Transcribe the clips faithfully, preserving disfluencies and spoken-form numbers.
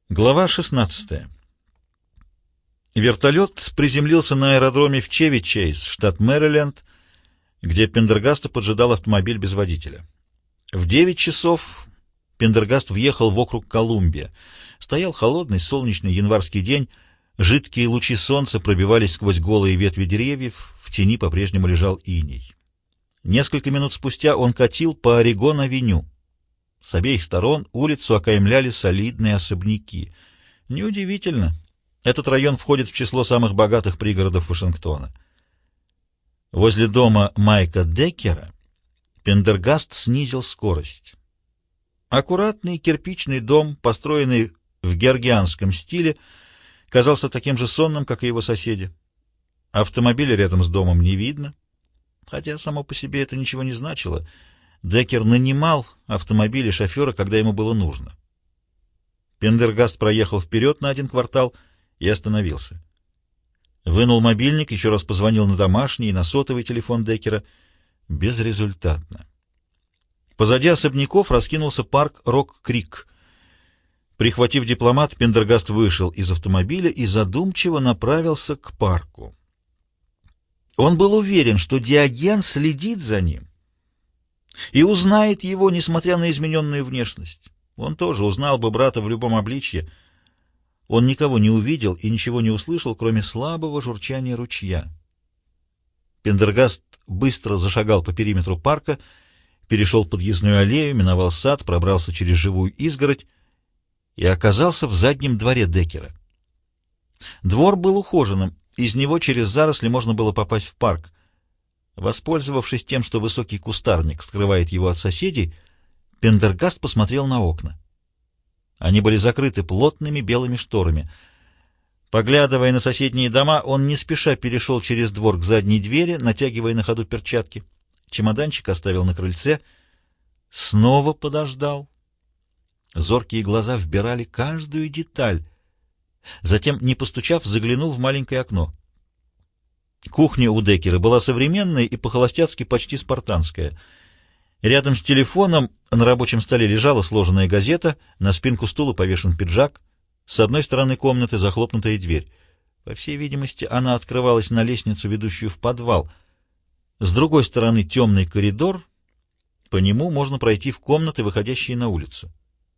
Глава шестнадцатая. Вертолет приземлился на аэродроме в Чеви-Чейз, штат Мэриленд, где Пендергаста поджидал автомобиль без водителя. В девять часов Пендергаст въехал в округ Колумбия. Стоял холодный солнечный январский день, жидкие лучи солнца пробивались сквозь голые ветви деревьев, в тени по-прежнему лежал иней. Несколько минут спустя он катил по Орегон-авеню. С обеих сторон улицу окаймляли солидные особняки. Неудивительно. Этот район входит в число самых богатых пригородов Вашингтона. Возле дома Майка Деккера Пендергаст снизил скорость. Аккуратный кирпичный дом, построенный в георгианском стиле, казался таким же сонным, как и его соседи. Автомобиля рядом с домом не видно, хотя само по себе это ничего не значило. Деккер нанимал автомобиль и шофера, когда ему было нужно. Пендергаст проехал вперед на один квартал и остановился. Вынул мобильник, еще раз позвонил на домашний и на сотовый телефон Деккера. Безрезультатно. Позади особняков раскинулся парк Рок-Крик. Прихватив дипломат, Пендергаст вышел из автомобиля и задумчиво направился к парку. Он был уверен, что Диоген следит за ним и узнает его, несмотря на измененную внешность. Он тоже узнал бы брата в любом обличье. Он никого не увидел и ничего не услышал, кроме слабого журчания ручья. Пендергаст быстро зашагал по периметру парка, перешел подъездную аллею, миновал сад, пробрался через живую изгородь и оказался в заднем дворе Деккера. Двор был ухоженным, из него через заросли можно было попасть в парк. Воспользовавшись тем, что высокий кустарник скрывает его от соседей, Пендергаст посмотрел на окна. Они были закрыты плотными белыми шторами. Поглядывая на соседние дома, он не спеша перешел через двор к задней двери, натягивая на ходу перчатки. Чемоданчик оставил на крыльце. Снова подождал. Зоркие глаза вбирали каждую деталь. Затем, не постучав, заглянул в маленькое окно. Кухня у Деккера была современная и по-холостяцки почти спартанская. Рядом с телефоном на рабочем столе лежала сложенная газета, на спинку стула повешен пиджак, с одной стороны комнаты захлопнутая дверь. По всей видимости, она открывалась на лестницу, ведущую в подвал. С другой стороны темный коридор, по нему можно пройти в комнаты, выходящие на улицу.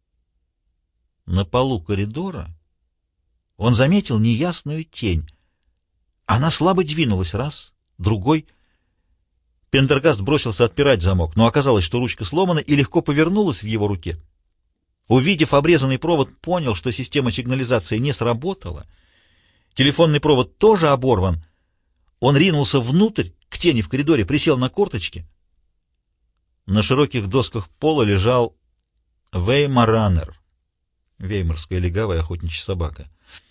На полу коридора он заметил неясную тень. Она слабо двинулась раз, другой. Пендергаст бросился отпирать замок, но оказалось, что ручка сломана и легко повернулась в его руке. Увидев обрезанный провод, понял, что система сигнализации не сработала. Телефонный провод тоже оборван. Он ринулся внутрь, к тени в коридоре, присел на корточки. На широких досках пола лежал Веймаранер, веймарская легавая охотничья собака.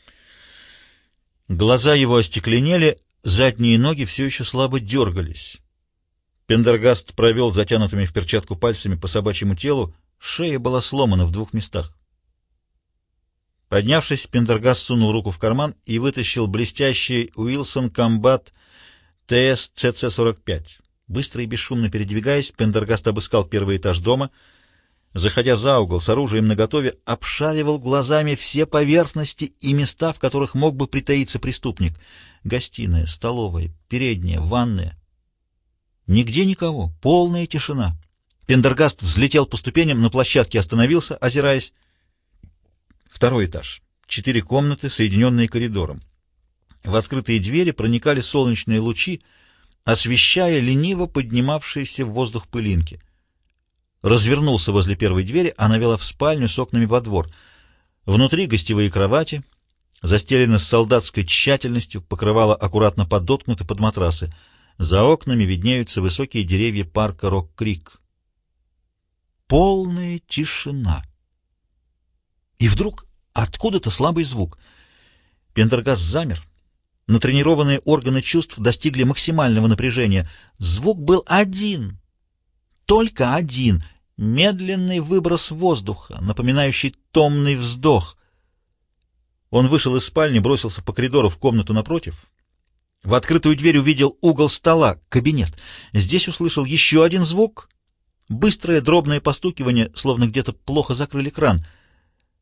Глаза его остекленели, задние ноги все еще слабо дергались. Пендергаст провел затянутыми в перчатку пальцами по собачьему телу, шея была сломана в двух местах. Поднявшись, Пендергаст сунул руку в карман и вытащил блестящий Уилсон Комбат Тэ Эс Цэ Цэ сорок пять. Быстро и бесшумно передвигаясь, Пендергаст обыскал первый этаж дома. Заходя за угол с оружием наготове, обшаривал глазами все поверхности и места, в которых мог бы притаиться преступник. Гостиная, столовая, передняя, ванная. Нигде никого, полная тишина. Пендергаст взлетел по ступеням, на площадке остановился, озираясь. Второй этаж. Четыре комнаты, соединенные коридором. В открытые двери проникали солнечные лучи, освещая лениво поднимавшиеся в воздух пылинки. Развернулся возле первой двери, она вела в спальню с окнами во двор. Внутри гостевые кровати, застелены с солдатской тщательностью, покрывало аккуратно подоткнуты под матрасы. За окнами виднеются высокие деревья парка Рок-Крик. Полная тишина. И вдруг откуда-то слабый звук. Пендергаст замер. Натренированные органы чувств достигли максимального напряжения. Звук был один. Только один. Медленный выброс воздуха, напоминающий томный вздох. Он вышел из спальни, бросился по коридору в комнату напротив. В открытую дверь увидел угол стола, кабинет. Здесь услышал еще один звук. Быстрое дробное постукивание, словно где-то плохо закрыли кран.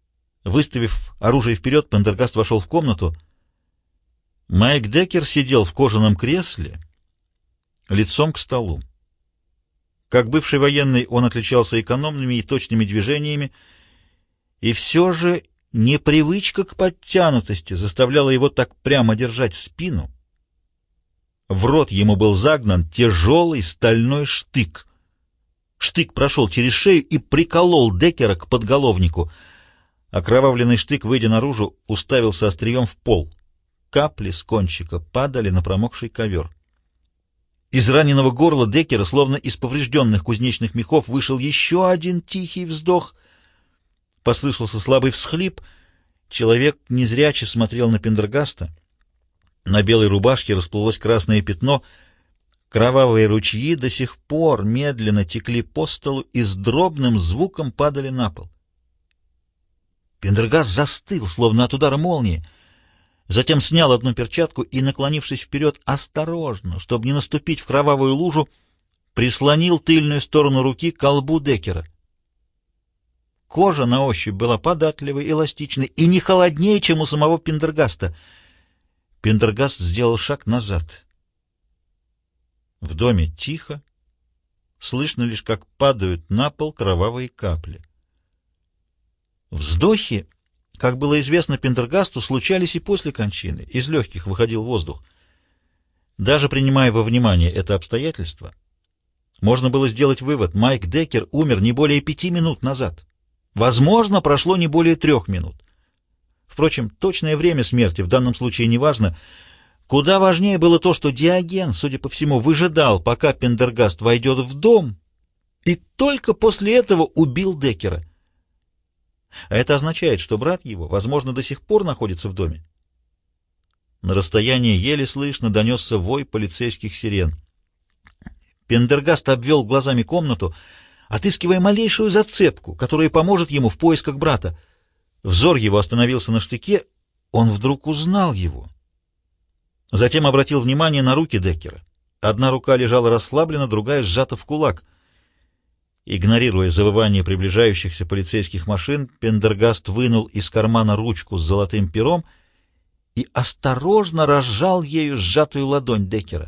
Выставив оружие вперед, Пендергаст вошел в комнату. Майк Деккер сидел в кожаном кресле, лицом к столу. Как бывший военный, он отличался экономными и точными движениями, и все же непривычка к подтянутости заставляла его так прямо держать спину. В рот ему был загнан тяжелый стальной штык. Штык прошел через шею и приколол Деккера к подголовнику. Окровавленный штык, выйдя наружу, уставился острием в пол. Капли с кончика падали на промокший ковер. Из раненого горла Деккера, словно из поврежденных кузнечных мехов, вышел еще один тихий вздох. Послышался слабый всхлип. Человек незряче смотрел на Пендергаста. На белой рубашке расплылось красное пятно. Кровавые ручьи до сих пор медленно текли по столу и с дробным звуком падали на пол. Пендергаст застыл, словно от удара молнии. Затем снял одну перчатку и, наклонившись вперед, осторожно, чтобы не наступить в кровавую лужу, прислонил тыльную сторону руки к колбу Деккера. Кожа на ощупь была податливой, эластичной и не холоднее, чем у самого Пендергаста. Пендергаст сделал шаг назад. В доме тихо, слышно лишь, как падают на пол кровавые капли. Вздохи, как было известно Пендергасту, случались и после кончины, из легких выходил воздух. Даже принимая во внимание это обстоятельство, можно было сделать вывод: Майк Деккер умер не более пяти минут назад. Возможно, прошло не более трех минут. Впрочем, точное время смерти в данном случае не важно. Куда важнее было то, что Диоген, судя по всему, выжидал, пока Пендергаст войдет в дом, и только после этого убил Деккера. А это означает, что брат его, возможно, до сих пор находится в доме. На расстоянии еле слышно донесся вой полицейских сирен. Пендергаст обвел глазами комнату, отыскивая малейшую зацепку, которая поможет ему в поисках брата. Взор его остановился на штыке, он вдруг узнал его. Затем обратил внимание на руки Деккера. Одна рука лежала расслабленно, другая сжата в кулак. Игнорируя завывание приближающихся полицейских машин, Пендергаст вынул из кармана ручку с золотым пером и осторожно разжал ею сжатую ладонь Деккера.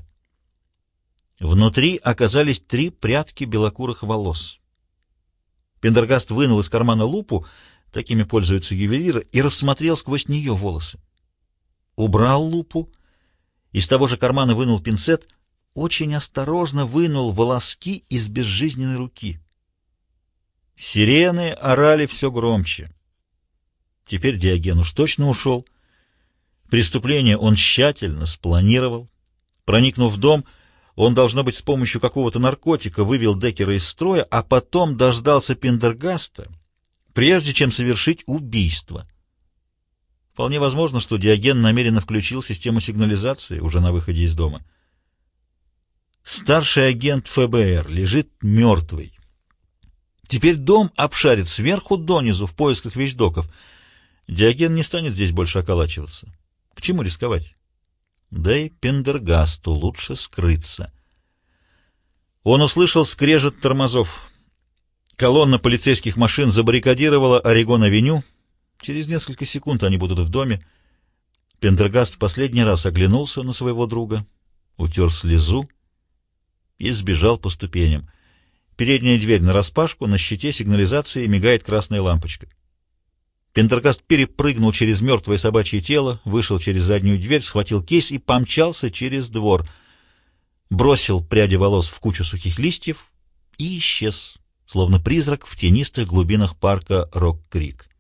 Внутри оказались три прядки белокурых волос. Пендергаст вынул из кармана лупу, такими пользуются ювелиры, и рассмотрел сквозь нее волосы. Убрал лупу, из того же кармана вынул пинцет, очень осторожно вынул волоски из безжизненной руки. Сирены орали все громче. Теперь Диоген уж точно ушел. Преступление он тщательно спланировал. Проникнув в дом, он, должно быть, с помощью какого-то наркотика вывел Деккера из строя, а потом дождался Пендергаста, прежде чем совершить убийство. Вполне возможно, что Диоген намеренно включил систему сигнализации уже на выходе из дома. Старший агент ФБР лежит мертвый. Теперь дом обшарит сверху донизу в поисках вещдоков. Диоген не станет здесь больше околачиваться. К чему рисковать? Да и Пендергасту лучше скрыться. Он услышал скрежет тормозов. Колонна полицейских машин забаррикадировала Орегон-авеню. Через несколько секунд они будут в доме. Пендергаст в последний раз оглянулся на своего друга, утер слезу и сбежал по ступеням. Передняя дверь нараспашку, на щите сигнализации мигает красная лампочка. Пендергаст перепрыгнул через мертвое собачье тело, вышел через заднюю дверь, схватил кейс и помчался через двор. Бросил пряди волос в кучу сухих листьев и исчез, словно призрак в тенистых глубинах парка Рок-Крик.